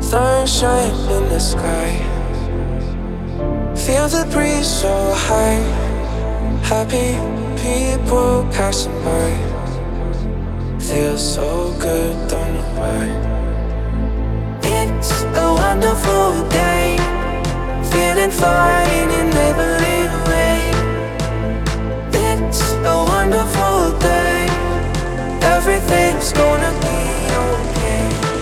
Sunshine in the sky. Feel the breeze so high. Happy people passing by. Feels so good, don't know why. It's a wonderful day. Feeling fine in every way. It's a wonderful day. Everything's gonna be okay.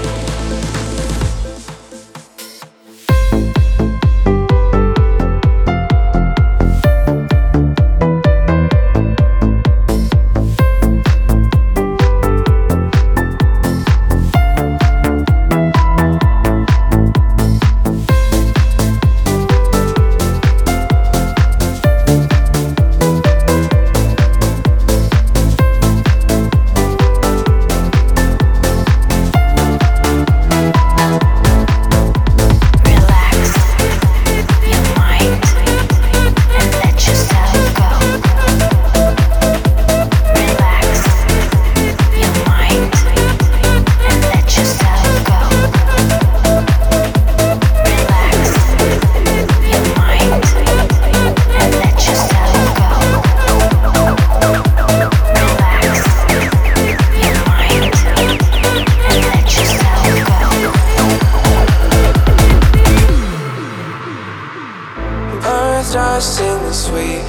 Just singing sweet,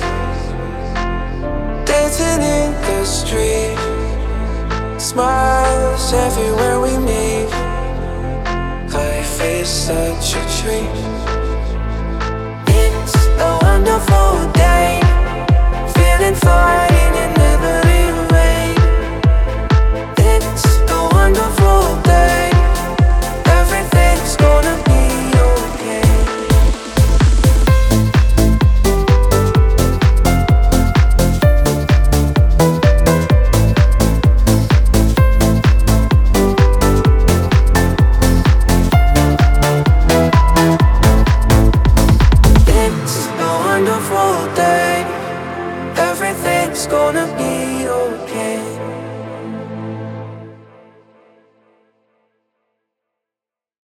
dancing in the street, smiles everywhere we meet. Life is such a treat. It's a wonderful day, feeling fine in the